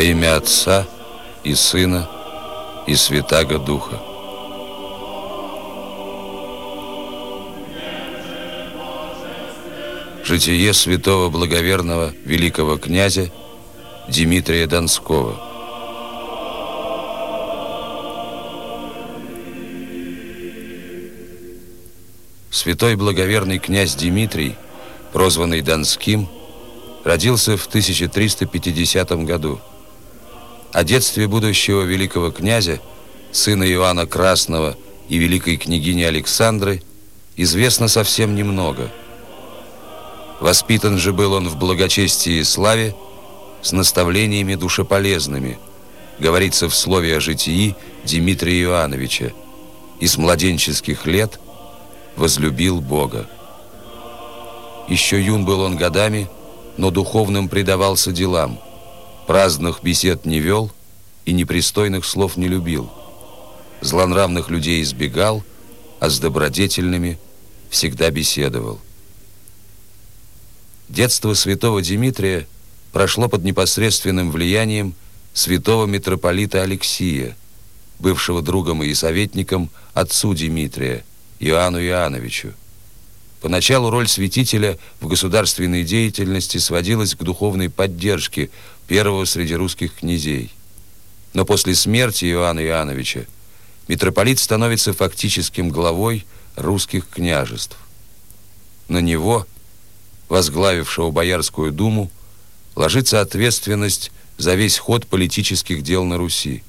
имя Отца и Сына и Святаго Духа. Житие святого благоверного великого князя Дмитрия Донского. Святой благоверный князь Дмитрий, прозванный Донским, родился в 1350 году. О детстве будущего великого князя, сына Иоанна Красного и великой княгини Александры, известно совсем немного. Воспитан же был он в благочестии и славе с наставлениями душеполезными, говорится в слове о житии Дмитрия Иоанновича, и с младенческих лет возлюбил Бога. Еще юн был он годами, но духовным предавался делам, праздных бесед не вел и непристойных слов не любил, злонравных людей избегал, а с добродетельными всегда беседовал. Детство святого Дмитрия прошло под непосредственным влиянием святого митрополита Алексия, бывшего другом и советником отцу Дмитрия, Иоанну Иоанновичу. Поначалу роль святителя в государственной деятельности сводилась к духовной поддержке первого среди русских князей. Но после смерти Иоанна Иоанновича митрополит становится фактическим главой русских княжеств. На него, возглавившего Боярскую думу, ложится ответственность за весь ход политических дел на Руси.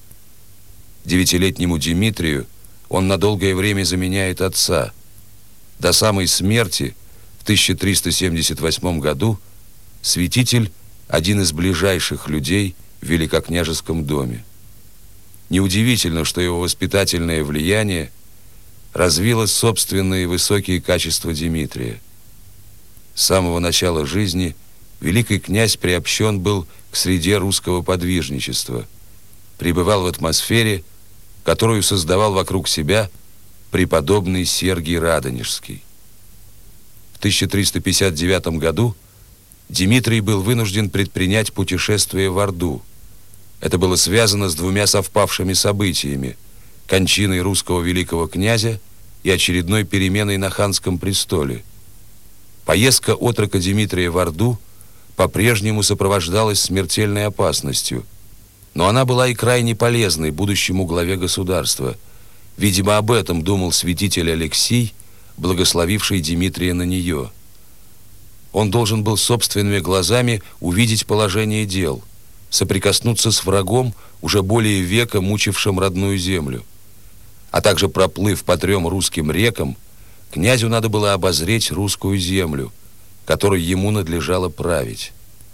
9-летнему Дмитрию он на долгое время заменяет отца. До самой смерти в 1378 году святитель – один из ближайших людей в Великокняжеском доме. Неудивительно, что его воспитательное влияние развило собственные высокие качества Дмитрия. С самого начала жизни великий князь приобщен был к среде русского подвижничества, пребывал в атмосфере, которую создавал вокруг себя преподобный Сергий Радонежский. В 1359 году Дмитрий был вынужден предпринять путешествие в Орду. Это было связано с двумя совпавшими событиями – кончиной русского великого князя и очередной переменой на ханском престоле. Поездка отрока Дмитрия в Орду по-прежнему сопровождалась смертельной опасностью, но она была и крайне полезной будущему главе государства. Видимо, об этом думал святитель Алексий, благословивший Дмитрия на нее. Он должен был собственными глазами увидеть положение дел, соприкоснуться с врагом, уже более века мучившим родную землю. А также, проплыв по 3 русским рекам, князю надо было обозреть русскую землю, которой ему надлежало править.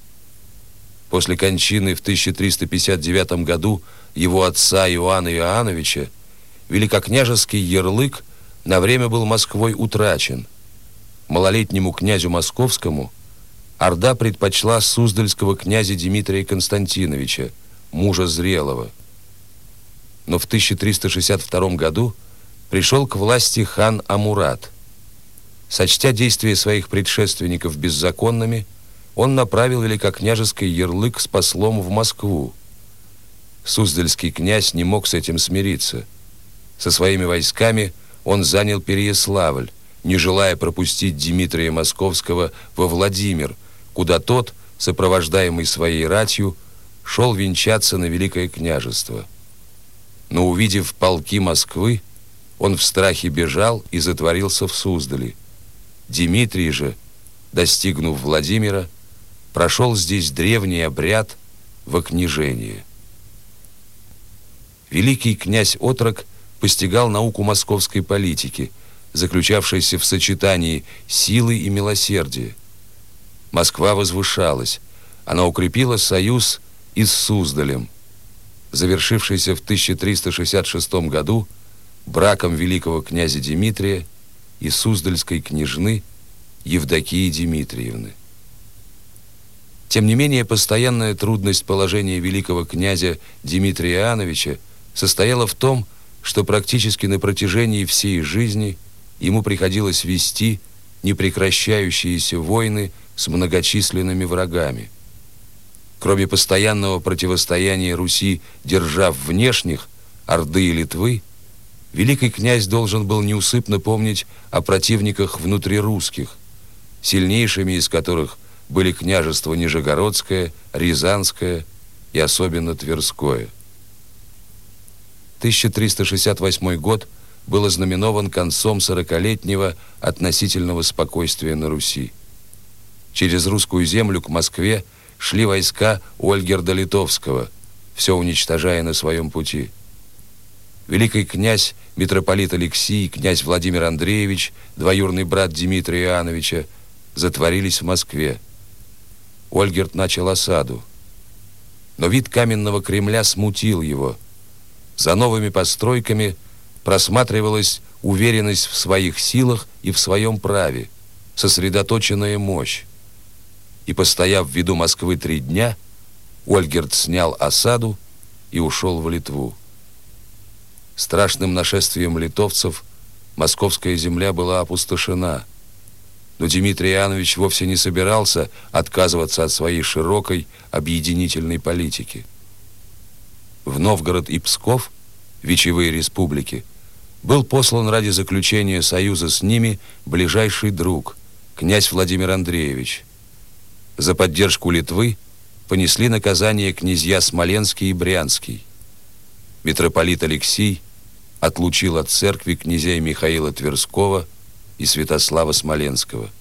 После кончины в 1359 году его отца Иоанна Иоанновича великокняжеский ярлык на время был Москвой утрачен. Малолетнему князю московскому Орда предпочла суздальского князя Дмитрия Константиновича, мужа зрелого. Но в 1362 году пришел к власти хан Амурат. Сочтя действия своих предшественников беззаконными, он направил великокняжеский ярлык с послом в Москву. Суздальский князь не мог с этим смириться. Со своими войсками он занял Переяславль, не желая пропустить Дмитрия Московского во Владимир, куда тот, сопровождаемый своей ратью, шел венчаться на Великое княжество. Но, увидев полки Москвы, он в страхе бежал и затворился в Суздале. Дмитрий же, достигнув Владимира, прошел здесь древний обряд вокнижения. Великий князь-отрок постигал науку московской политики, заключавшейся в сочетании силы и милосердия. Москва возвышалась, она укрепила союз и с Суздалем, завершившийся в 1366 году браком великого князя Дмитрия и суздальской княжны Евдокии Дмитриевны. Тем не менее, постоянная трудность положения великого князя Дмитрия Иоанновича состояла в том, что практически на протяжении всей жизни ему приходилось вести непрекращающиеся войны с многочисленными врагами. Кроме постоянного противостояния Руси держав внешних, Орды и Литвы, великий князь должен был неусыпно помнить о противниках внутрирусских, сильнейшими из которых были княжества Нижегородское, Рязанское и особенно Тверское. 1368 год был ознаменован концом 40-летнего относительного спокойствия на Руси. Через русскую землю к Москве шли войска Ольгерда Литовского, все уничтожая на своем пути. Великий князь митрополит Алексий и князь Владимир Андреевич, двоюродный брат Дмитрия Иоанновича, затворились в Москве. Ольгерд начал осаду. Но вид каменного Кремля смутил его. За новыми постройками просматривалась уверенность в своих силах и в своем праве, сосредоточенная мощь. И, постояв в виду Москвы 3 дня, Ольгерд снял осаду и ушел в Литву. Страшным нашествием литовцев московская земля была опустошена. Но Дмитрий Иоаннович вовсе не собирался отказываться от своей широкой объединительной политики. В Новгород и Псков, вечевые республики, был послан ради заключения союза с ними ближайший друг, князь Владимир Андреевич. За поддержку Литвы понесли наказание князья Смоленский и Брянский. Митрополит Алексий отлучил от церкви князей Михаила Тверского и Святослава Смоленского.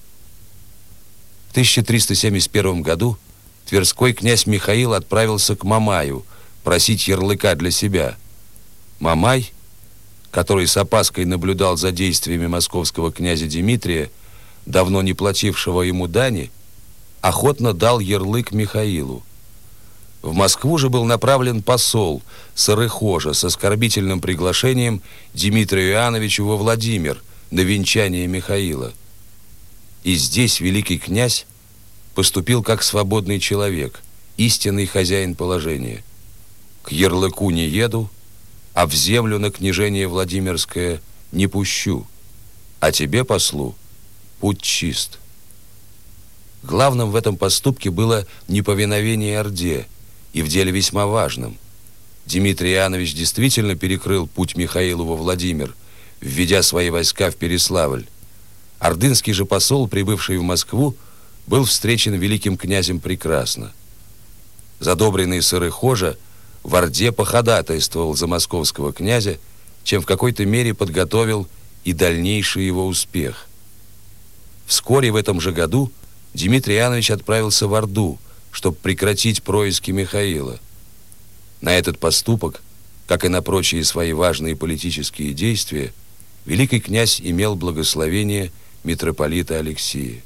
В 1371 году тверской князь Михаил отправился к Мамаю просить ярлыка для себя. Мамай, который с опаской наблюдал за действиями московского князя Дмитрия, давно не платившего ему дани, охотно дал ярлык Михаилу. В Москву же был направлен посол Сарыхожа с оскорбительным приглашением Дмитрию Иоанновичу во Владимир на венчание Михаила. И здесь великий князь поступил как свободный человек, истинный хозяин положения. К ярлыку не еду, а в землю на княжение Владимирское не пущу, а тебе, послу, путь чист. Главным в этом поступке было неповиновение Орде, и в деле весьма важном. Дмитрий Иоаннович действительно перекрыл путь Михаилу во Владимир, введя свои войска в Переславль. Ордынский же посол, прибывший в Москву, был встречен великим князем прекрасно. Задобренный Сарыхожа в Орде походатайствовал за московского князя, чем в какой-то мере подготовил и дальнейший его успех. Вскоре в этом же году Дмитрий Иоаннович отправился в Орду, чтобы прекратить происки Михаила. На этот поступок, как и на прочие свои важные политические действия, великий князь имел благословение митрополита Алексия.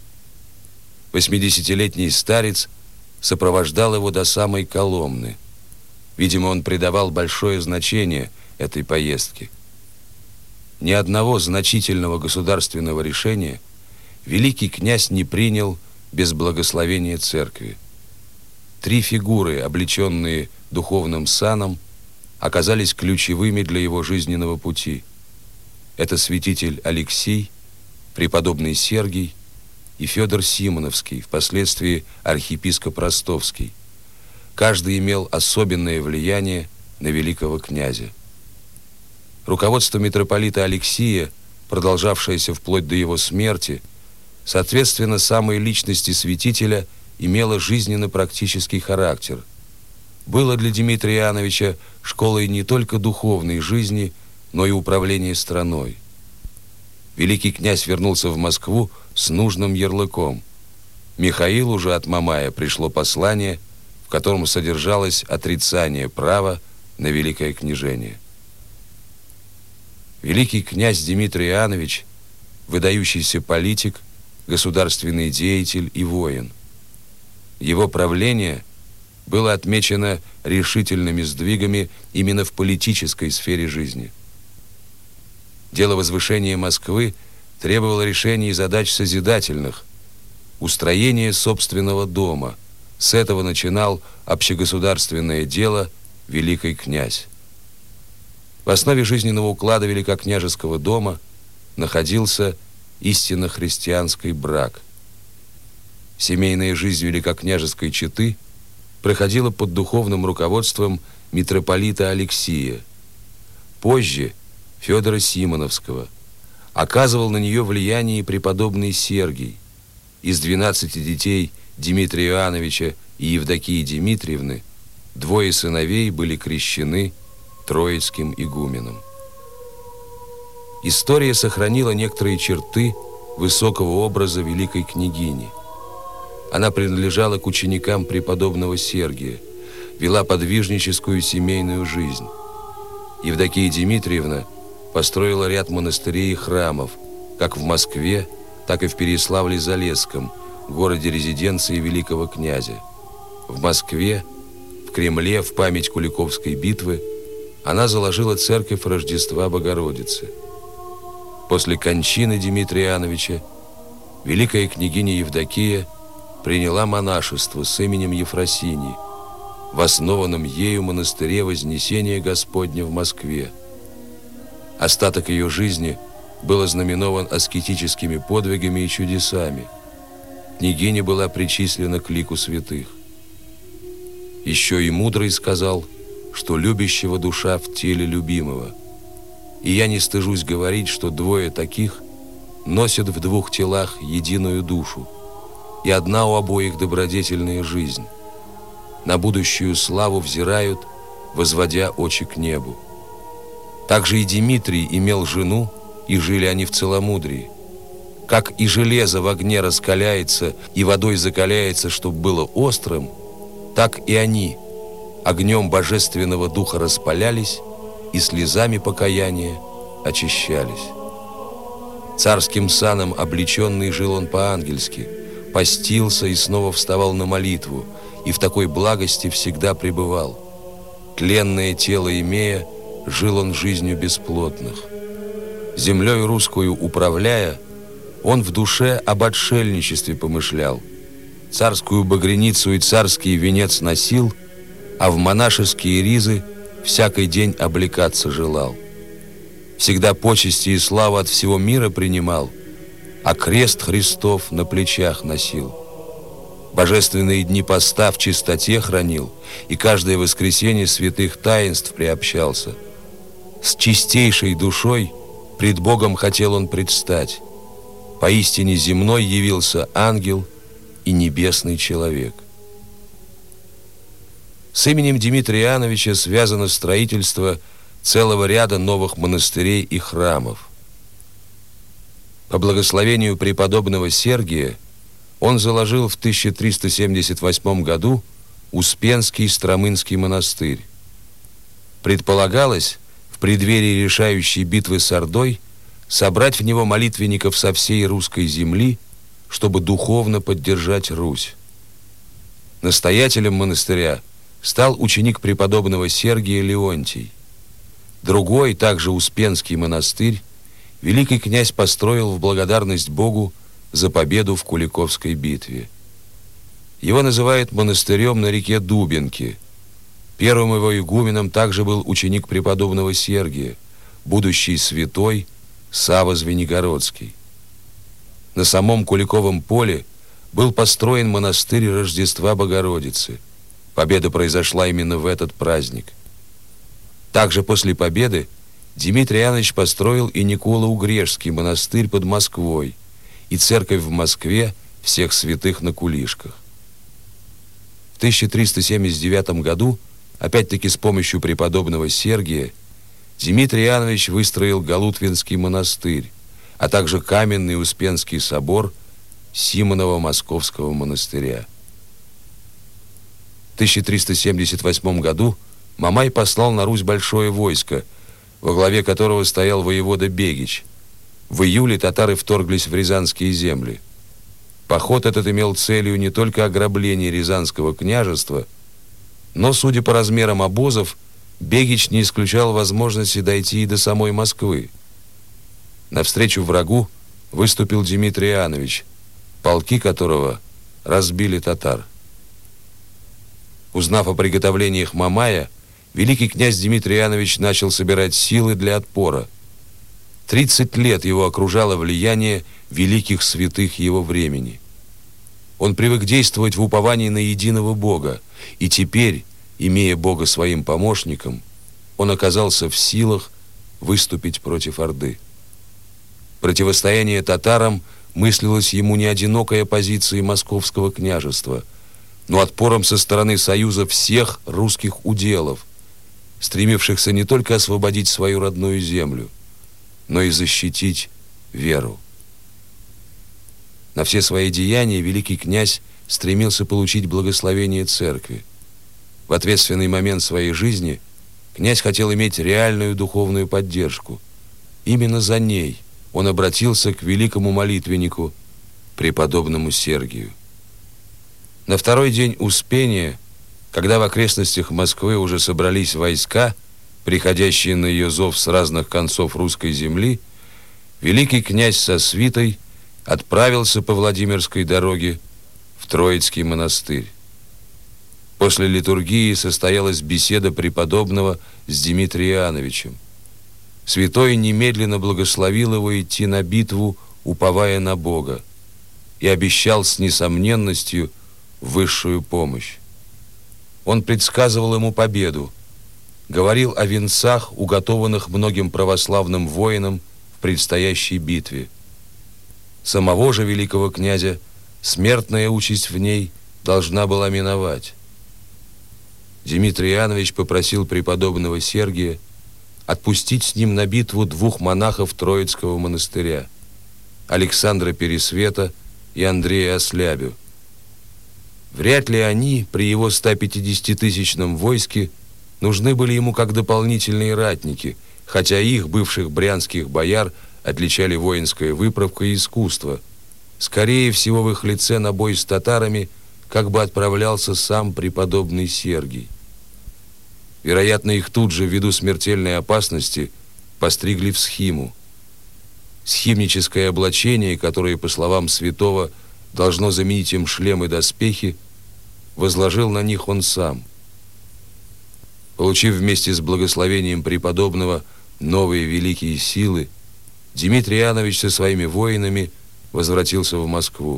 80-летний старец сопровождал его до самой Коломны. Видимо, он придавал большое значение этой поездке. Ни одного значительного государственного решения великий князь не принял без благословения церкви. 3 фигуры, облеченные духовным саном, оказались ключевыми для его жизненного пути. Это святитель Алексий, преподобный Сергий и Федор Симоновский, впоследствии архиепископ Ростовский. Каждый имел особенное влияние на великого князя. Руководство митрополита Алексия, продолжавшееся вплоть до его смерти, соответственно, самой личности святителя имело жизненно-практический характер. Было для Дмитрия Иоанновича школой не только духовной жизни, но и управления страной. Великий князь вернулся в Москву с нужным ярлыком. Михаилу же от Мамая пришло послание, в котором содержалось отрицание права на великое княжение. Великий князь Дмитрий Иоаннович – выдающийся политик, государственный деятель и воин. Его правление было отмечено решительными сдвигами именно в политической сфере жизни. Дело возвышения Москвы требовало решений задач созидательных, устроения собственного дома. С этого начинал общегосударственное дело великий князь. В основе жизненного уклада великокняжеского дома находился истинно христианский брак. Семейная жизнь великокняжеской четы проходила под духовным руководством митрополита Алексия. Позже Федора Симоновского. Оказывал на нее влияние и преподобный Сергий. Из 12 детей Дмитрия Иоанновича и Евдокии Дмитриевны 2 сыновей были крещены Троицким игуменом. История сохранила некоторые черты высокого образа великой княгини. Она принадлежала к ученикам преподобного Сергия, вела подвижническую семейную жизнь. Евдокия Дмитриевна построила ряд монастырей и храмов, как в Москве, так и в Переславле-Залесском, городе-резиденции великого князя. В Москве, в Кремле, в память Куликовской битвы, она заложила церковь Рождества Богородицы. После кончины Дмитрия Иоанновича великая княгиня Евдокия приняла монашество с именем Ефросиньи в основанном ею монастыре Вознесения Господня в Москве. Остаток ее жизни был ознаменован аскетическими подвигами и чудесами. Княгиня была причислена к лику святых. Еще и мудрый сказал, что любящего душа в теле любимого. И я не стыжусь говорить, что 2 таких носят в 2 телах единую душу, и одна у обоих добродетельная жизнь. На будущую славу взирают, возводя очи к небу. Также и Дмитрий имел жену, и жили они в целомудрии. Как и железо в огне раскаляется и водой закаляется, чтобы было острым, так и они огнем божественного духа распалялись и слезами покаяния очищались. Царским саном облеченный жил он по-ангельски, постился и снова вставал на молитву, и в такой благости всегда пребывал. Тленное тело имея, жил он жизнью бесплотных. Землей русскую управляя, он в душе об отшельничестве помышлял. Царскую багряницу и царский венец носил, а в монашеские ризы всякий день облекаться желал. Всегда почести и славу от всего мира принимал, а крест Христов на плечах носил. Божественные дни поста в чистоте хранил, и каждое воскресенье святых таинств приобщался. С чистейшей душой пред Богом хотел он предстать. Поистине земной явился ангел и небесный человек. С именем Дмитрия Иоанновича связано строительство целого ряда новых монастырей и храмов. По благословению преподобного Сергия он заложил в 1378 году Успенский Стромынский монастырь. Предполагалось в преддверии решающей битвы с Ордой собрать в него молитвенников со всей русской земли, чтобы духовно поддержать Русь. Настоятелем монастыря стал ученик преподобного Сергия Леонтий. Другой, также Успенский монастырь, великий князь построил в благодарность Богу за победу в Куликовской битве. Его называют монастырем на реке Дубенки. Первым его игуменом также был ученик преподобного Сергия, будущий святой Савва Звенигородский. На самом Куликовом поле был построен монастырь Рождества Богородицы. Победа произошла именно в этот праздник. Также после победы Дмитрий Иоаннович построил и Никола-Угрешский монастырь под Москвой и церковь в Москве всех святых на Кулишках. В 1379 году, опять-таки с помощью преподобного Сергия, Дмитрий Иоаннович выстроил Галутвинский монастырь, а также каменный Успенский собор Симонова Московского монастыря. В 1378 году Мамай послал на Русь большое войско, во главе которого стоял воевода Бегич. В июле татары вторглись в рязанские земли. Поход этот имел целью не только ограбление Рязанского княжества, но, судя по размерам обозов, Бегич не исключал возможности дойти и до самой Москвы. Навстречу врагу выступил Дмитрий Иоаннович, полки которого разбили татар. Узнав о приготовлениях Мамая, великий князь Дмитрий Иоаннович начал собирать силы для отпора. 30 лет его окружало влияние великих святых его времени. Он привык действовать в уповании на единого Бога, и теперь, имея Бога своим помощником, он оказался в силах выступить против Орды. Противостояние татарам мыслилось ему не одинокой оппозицией Московского княжества, но отпором со стороны союза всех русских уделов, стремившихся не только освободить свою родную землю, но и защитить веру. На все свои деяния великий князь стремился получить благословение церкви. В ответственный момент своей жизни князь хотел иметь реальную духовную поддержку. Именно за ней он обратился к великому молитвеннику, преподобному Сергию. На второй день Успения, когда в окрестностях Москвы уже собрались войска, приходящие на ее зов с разных концов русской земли, великий князь со свитой отправился по Владимирской дороге в Троицкий монастырь. После литургии состоялась беседа преподобного с Дмитрием Иоанновичем. Святой немедленно благословил его идти на битву, уповая на Бога, и обещал с несомненностью высшую помощь. Он предсказывал ему победу, говорил о венцах, уготованных многим православным воинам в предстоящей битве. Самого же великого князя смертная участь в ней должна была миновать. Дмитрий Иоаннович попросил преподобного Сергия отпустить с ним на битву двух монахов Троицкого монастыря, Александра Пересвета и Андрея Ослябю. Вряд ли они при его 150-тысячном войске нужны были ему как дополнительные ратники, хотя их, бывших брянских бояр, отличали воинская выправка и искусство. Скорее всего, в их лице на бой с татарами как бы отправлялся сам преподобный Сергий. Вероятно, их тут же, ввиду смертельной опасности, постригли в схиму. Схимническое облачение, которое, по словам святого, должно заменить им шлем и доспехи, возложил на них он сам. Получив вместе с благословением преподобного новые великие силы, Дмитрий Иоаннович со своими воинами возвратился в Москву.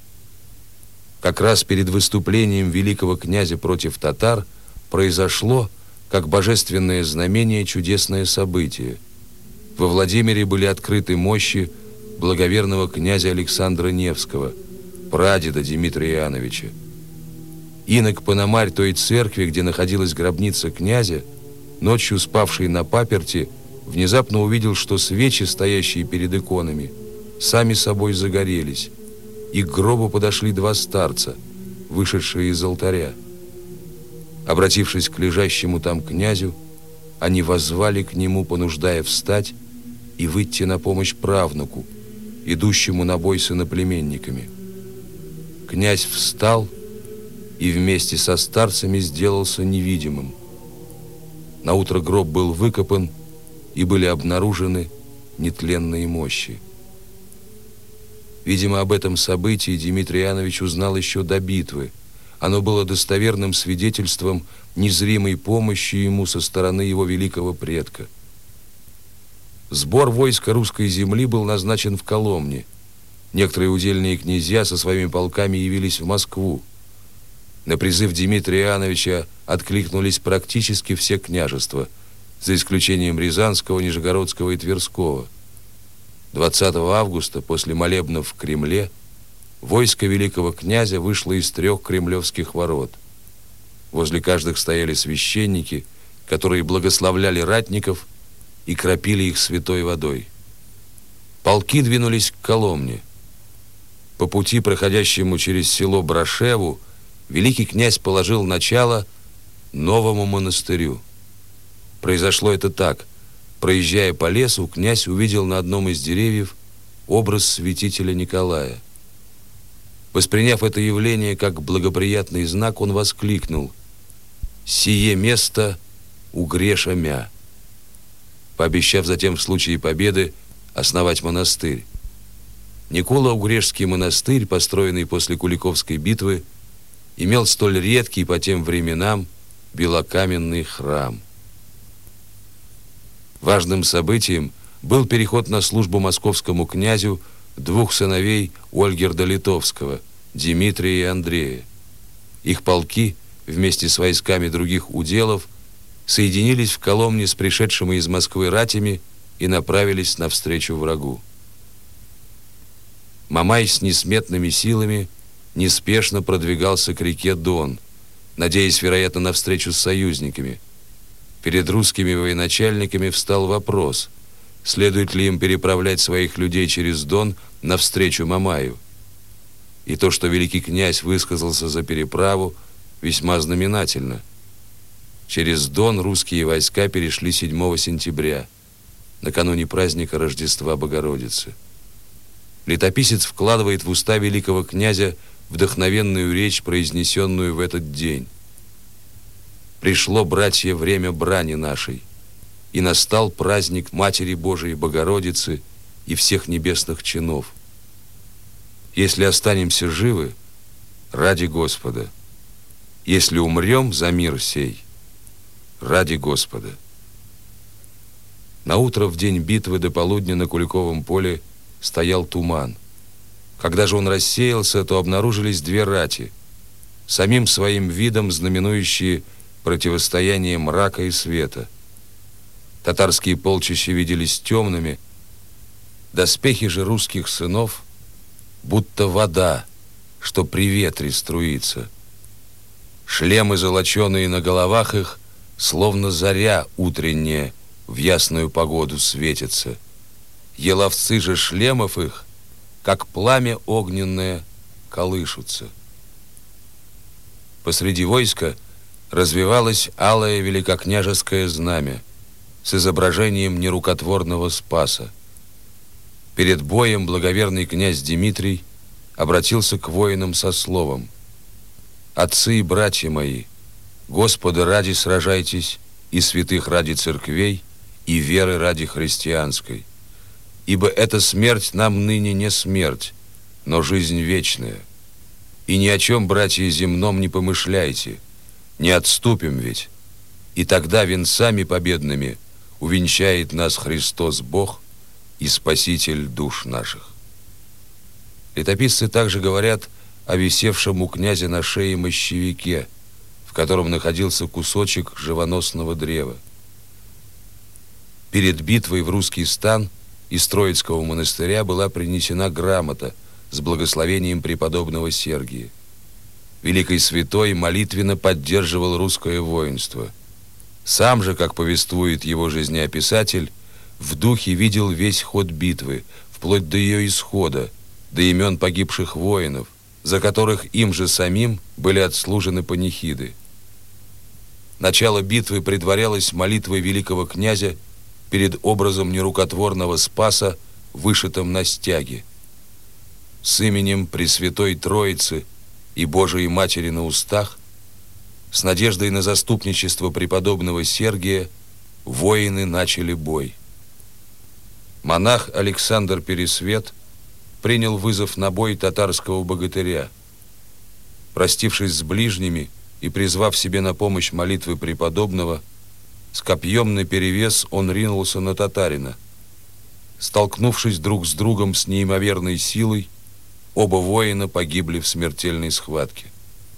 Как раз перед выступлением великого князя против татар произошло, как божественное знамение, чудесное событие. Во Владимире были открыты мощи благоверного князя Александра Невского, прадеда Дмитрия Иоанновича. Инок Пономарь той церкви, где находилась гробница князя, ночью спавший на паперти, внезапно увидел, что свечи, стоящие перед иконами, сами собой загорелись, и к гробу подошли два старца, вышедшие из алтаря. Обратившись к лежащему там князю, они воззвали к нему, понуждая встать и выйти на помощь правнуку, идущему на бой с иноплеменниками. Князь встал и вместе со старцами сделался невидимым. Наутро гроб был выкопан, и были обнаружены нетленные мощи. Видимо, об этом событии Дмитрий Иоаннович узнал еще до битвы. Оно было достоверным свидетельством незримой помощи ему со стороны его великого предка. Сбор войска русской земли был назначен в Коломне. Некоторые удельные князья со своими полками явились в Москву. На призыв Дмитрия Иоанновича откликнулись практически все княжества, за исключением Рязанского, Нижегородского и Тверского. 20 августа, после молебнов в Кремле, войско великого князя вышло из 3 кремлевских ворот. Возле каждых стояли священники, которые благословляли ратников и кропили их святой водой. Полки двинулись к Коломне. По пути, проходящему через село Брашеву, великий князь положил начало новому монастырю. Произошло это так. Проезжая по лесу, князь увидел на одном из деревьев образ святителя Николая. Восприняв это явление как благоприятный знак, он воскликнул: «Сие место угреша мя», пообещав затем в случае победы основать монастырь. Никола-Угрешский монастырь, построенный после Куликовской битвы, имел столь редкий по тем временам белокаменный храм. Важным событием был переход на службу московскому князю 2 сыновей Ольгерда Литовского, Дмитрия и Андрея. Их полки вместе с войсками других уделов соединились в Коломне с пришедшими из Москвы ратями и направились навстречу врагу. Мамай с несметными силами неспешно продвигался к реке Дон, надеясь, вероятно, на встречу с союзниками. Перед русскими военачальниками встал вопрос, следует ли им переправлять своих людей через Дон навстречу Мамаю. И то, что великий князь высказался за переправу, весьма знаменательно. Через Дон русские войска перешли 7 сентября, накануне праздника Рождества Богородицы. Летописец вкладывает в уста великого князя вдохновенную речь, произнесенную в этот день. «Пришло, братья, время брани нашей, и настал праздник Матери Божией Богородицы и всех небесных чинов. Если останемся живы, ради Господа. Если умрем за мир сей, ради Господа». Наутро в день битвы до полудня на Куликовом поле стоял туман. Когда же он рассеялся, то обнаружились две рати, самим своим видом знаменующие противостояние мрака и света. Татарские полчища виделись темными, доспехи же русских сынов будто вода, что при ветре струится. Шлемы, золоченые на головах их, словно заря утренняя, в ясную погоду светятся. Еловцы же шлемов их, как пламя огненное, колышутся. Посреди войска развивалось алое великокняжеское знамя с изображением нерукотворного Спаса. Перед боем благоверный князь Дмитрий обратился к воинам со словом: «Отцы и братья мои, Господа ради сражайтесь, и святых ради церквей, и веры ради христианской. Ибо эта смерть нам ныне не смерть, но жизнь вечная. И ни о чем, братья, земном не помышляйте, не отступим ведь, и тогда венцами победными увенчает нас Христос Бог и Спаситель душ наших». Летописцы также говорят о висевшем у князя на шее мощевике, в котором находился кусочек живоносного древа. Перед битвой в русский стан из Троицкого монастыря была принесена грамота с благословением преподобного Сергия. Великий святой молитвенно поддерживал русское воинство. Сам же, как повествует его жизнеописатель, в духе видел весь ход битвы, вплоть до ее исхода, до имен погибших воинов, за которых им же самим были отслужены панихиды. Начало битвы предварялось молитвой великого князя перед образом нерукотворного Спаса, вышитым на стяге. С именем Пресвятой Троицы и Божией Матери на устах, с надеждой на заступничество преподобного Сергия, воины начали бой. Монах Александр Пересвет принял вызов на бой татарского богатыря. Простившись с ближними и призвав себе на помощь молитвы преподобного, с копьем наперевес он ринулся на татарина. Столкнувшись друг с другом с неимоверной силой, оба воина погибли в смертельной схватке.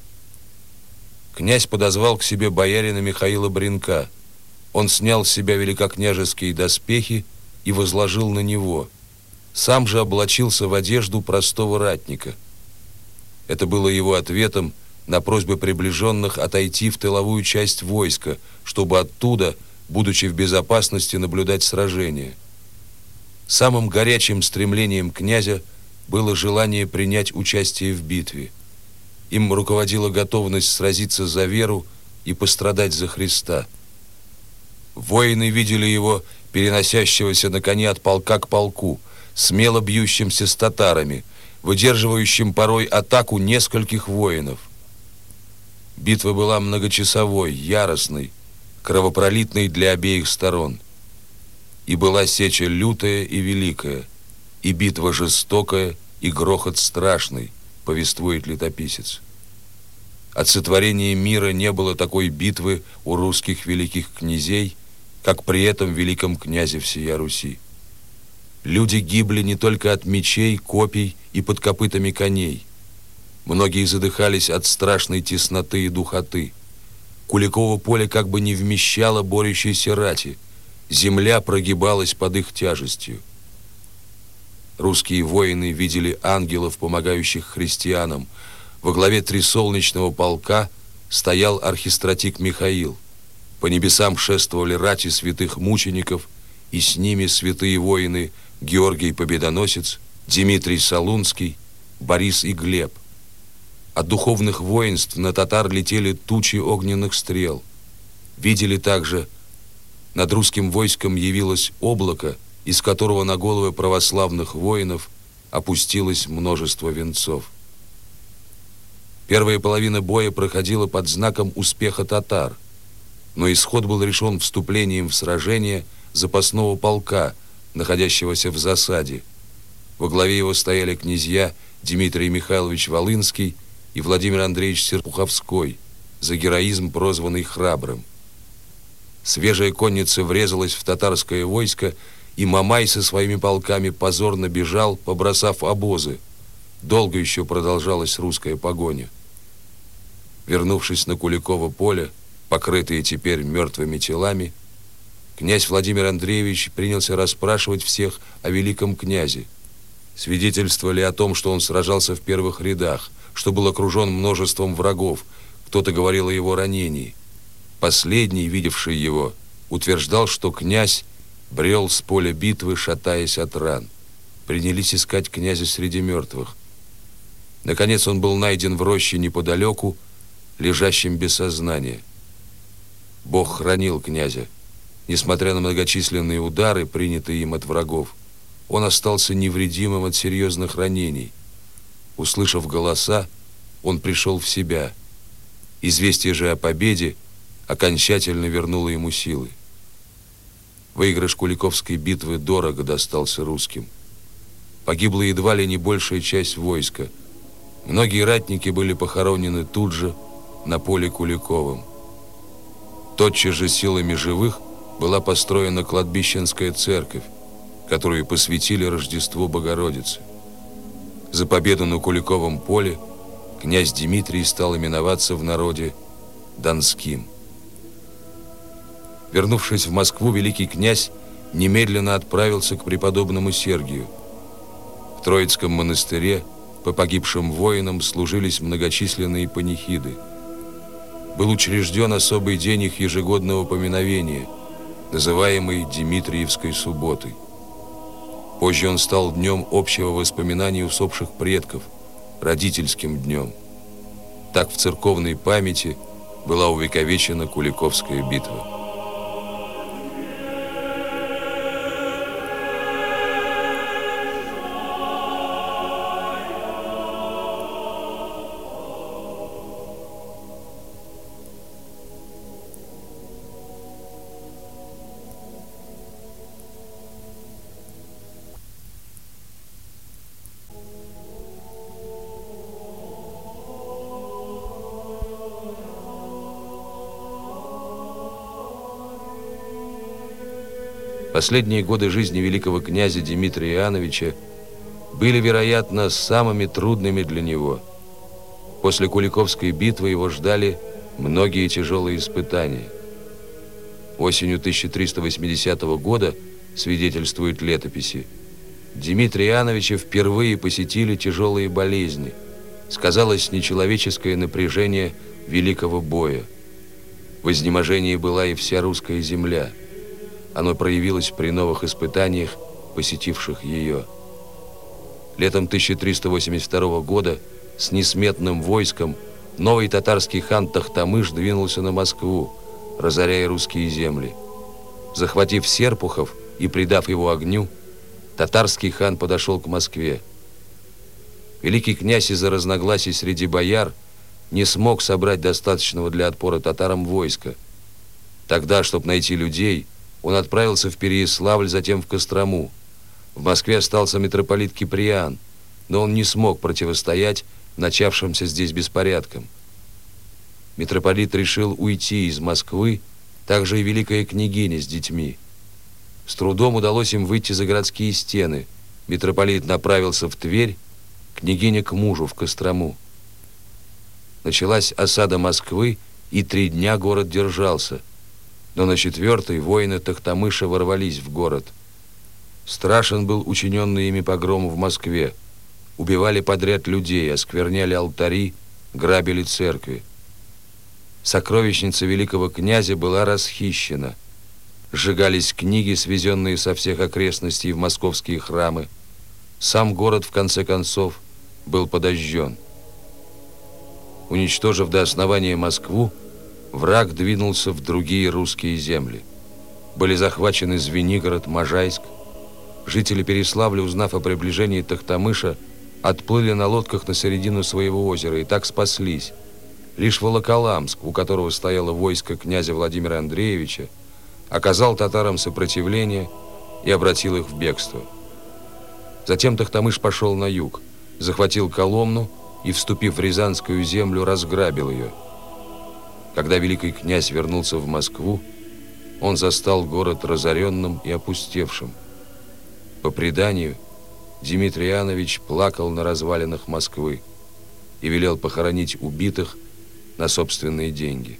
Князь подозвал к себе боярина Михаила Бринка. Он снял с себя великокняжеские доспехи и возложил на него. Сам же облачился в одежду простого ратника. Это было его ответом на просьбы приближенных отойти в тыловую часть войска, чтобы оттуда, будучи в безопасности, наблюдать сражение. Самым горячим стремлением князя было желание принять участие в битве. Им руководила готовность сразиться за веру и пострадать за Христа. Воины видели его, переносящегося на коне от полка к полку, смело бьющимся с татарами, выдерживающим порой атаку нескольких воинов. Битва была многочасовой, яростной, кровопролитной для обеих сторон. И была сеча лютая и великая, и битва жестокая, и грохот страшный, повествует летописец. От сотворения мира не было такой битвы у русских великих князей, как при этом великом князе всея Руси. Люди гибли не только от мечей, копий и под копытами коней. Многие задыхались от страшной тесноты и духоты. Куликово поле как бы не вмещало борющейся рати. Земля прогибалась под их тяжестью. Русские воины видели ангелов, помогающих христианам. Во главе Трисолнечного полка стоял архистратик Михаил. По небесам шествовали рати святых мучеников, и с ними святые воины Георгий Победоносец, Дмитрий Солунский, Борис и Глеб. От духовных воинств на татар летели тучи огненных стрел. Видели также, над русским войском явилось облако, из которого на головы православных воинов опустилось множество венцов. Первая половина боя проходила под знаком успеха татар, но исход был решен вступлением в сражение запасного полка, находящегося в засаде. Во главе его стояли князья Дмитрий Михайлович Волынский и Владимир Андреевич Серпуховской, за героизм прозванный Храбрым. Свежая конница врезалась в татарское войско, и Мамай со своими полками позорно бежал, побросав обозы. Долго еще продолжалась русская погоня. Вернувшись на Куликово поле, покрытые теперь мертвыми телами, князь Владимир Андреевич принялся расспрашивать всех о великом князе. Свидетельствовали о том, что он сражался в первых рядах, что был окружен множеством врагов, кто-то говорил о его ранении. Последний, видевший его, утверждал, что князь брел с поля битвы, шатаясь от ран. Принялись искать князя среди мертвых. Наконец он был найден в роще неподалеку, лежащим без сознания. Бог хранил князя. Несмотря на многочисленные удары, принятые им от врагов, он остался невредимым от серьезных ранений. Услышав голоса, он пришел в себя. Известие же о победе окончательно вернуло ему силы. Выигрыш Куликовской битвы дорого достался русским. Погибла едва ли не большая часть войска. Многие ратники были похоронены тут же, на поле Куликовом. Тотчас же силами живых была построена кладбищенская церковь, которую посвятили Рождеству Богородицы. За победу на Куликовом поле князь Дмитрий стал именоваться в народе Донским. Вернувшись в Москву, великий князь немедленно отправился к преподобному Сергию. В Троицком монастыре по погибшим воинам служились многочисленные панихиды. Был учрежден особый день их ежегодного поминовения, называемый Дмитриевской субботой. Позже он стал днем общего воспоминания усопших предков, родительским днем. Так в церковной памяти была увековечена Куликовская битва. Последние годы жизни великого князя Дмитрия Иоанновича были, вероятно, самыми трудными для него. После Куликовской битвы его ждали многие тяжелые испытания. Осенью 1380 года, свидетельствуют летописи, Дмитрия Иоанновича впервые посетили тяжелые болезни. Сказалось нечеловеческое напряжение великого боя. В изнеможении была и вся русская земля. Оно проявилось при новых испытаниях, посетивших ее. Летом 1382 года с несметным войском новый татарский хан Тохтамыш двинулся на Москву, разоряя русские земли. Захватив Серпухов и предав его огню, татарский хан подошел к Москве. Великий князь из-за разногласий среди бояр не смог собрать достаточного для отпора татарам войска. Тогда, чтобы найти людей, он отправился в Переяславль, затем в Кострому. В Москве остался митрополит Киприан, но он не смог противостоять начавшимся здесь беспорядкам. Митрополит решил уйти из Москвы, также и великая княгиня с детьми. С трудом удалось им выйти за городские стены. Митрополит направился в Тверь, княгиня к мужу в Кострому. началась осада Москвы, и 3 дня город держался. Но на 4-й воины Тохтамыша ворвались в город. Страшен был учиненный ими погром в Москве. Убивали подряд людей, оскверняли алтари, грабили церкви. Сокровищница великого князя была расхищена. Сжигались книги, свезенные со всех окрестностей в московские храмы. Сам город, в конце концов, был подожжен. Уничтожив до основания Москву, враг двинулся в другие русские земли. Были захвачены Звенигород, Можайск. Жители Переславля, узнав о приближении Тохтамыша, отплыли на лодках на середину своего озера и так спаслись. Лишь Волоколамск, у которого стояло войско князя Владимира Андреевича, оказал татарам сопротивление и обратил их в бегство. Затем Тохтамыш пошел на юг, захватил Коломну и, вступив в Рязанскую землю, разграбил ее. Когда великий князь вернулся в Москву, он застал город разоренным и опустевшим. По преданию, Дмитрий Иоаннович плакал на развалинах Москвы и велел похоронить убитых на собственные деньги.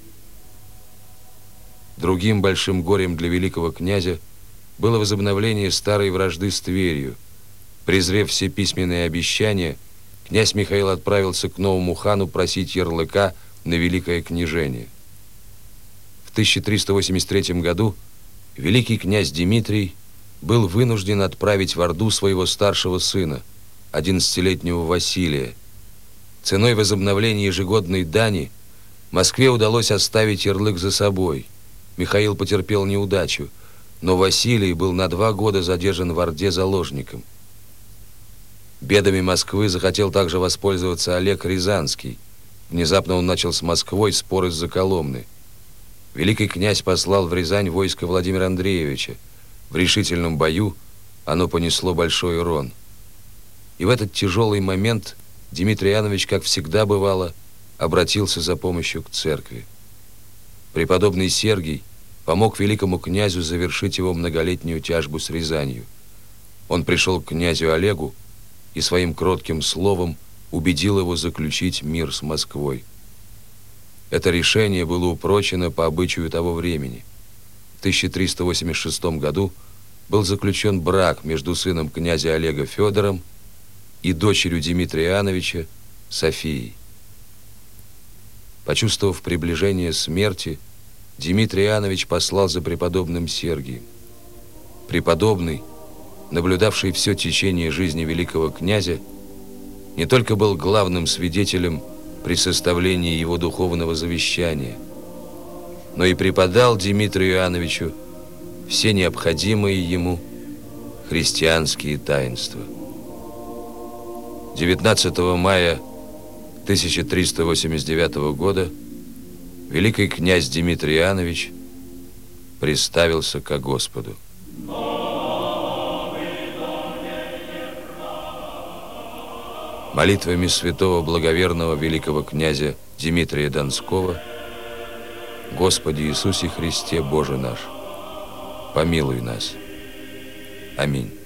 Другим большим горем для великого князя было возобновление старой вражды с Тверью. Презрев все письменные обещания, князь Михаил отправился к новому хану просить ярлыка на великое княжение. В 1383 году великий князь Дмитрий был вынужден отправить в Орду своего старшего сына, 11-летнего Василия. Ценой возобновления ежегодной дани Москве удалось оставить ярлык за собой. Михаил потерпел неудачу, но Василий был на 2 года задержан в Орде заложником. Бедами Москвы захотел также воспользоваться Олег Рязанский. Внезапно он начал с Москвой спор из-за Коломны. Великий князь послал в Рязань войско Владимира Андреевича. В решительном бою оно понесло большой урон. И в этот тяжелый момент Дмитрий Иоаннович, как всегда бывало, обратился за помощью к церкви. Преподобный Сергий помог великому князю завершить его многолетнюю тяжбу с Рязанью. Он пришел к князю Олегу и своим кротким словом убедил его заключить мир с Москвой. Это решение было упрочено по обычаю того времени. В 1386 году был заключен брак между сыном князя Олега Федором и дочерью Дмитрия Иоанновича Софией. Почувствовав приближение смерти, Дмитрий Иоаннович послал за преподобным Сергием. Преподобный, наблюдавший все течение жизни великого князя, не только был главным свидетелем при составлении его духовного завещания, но и преподал Дмитрию Иоанновичу все необходимые ему христианские таинства. 19 мая 1389 года великий князь Дмитрий Иоаннович представился ко Господу. Молитвами святого благоверного великого князя Дмитрия Донского: Господи Иисусе Христе, Боже наш, помилуй нас. Аминь.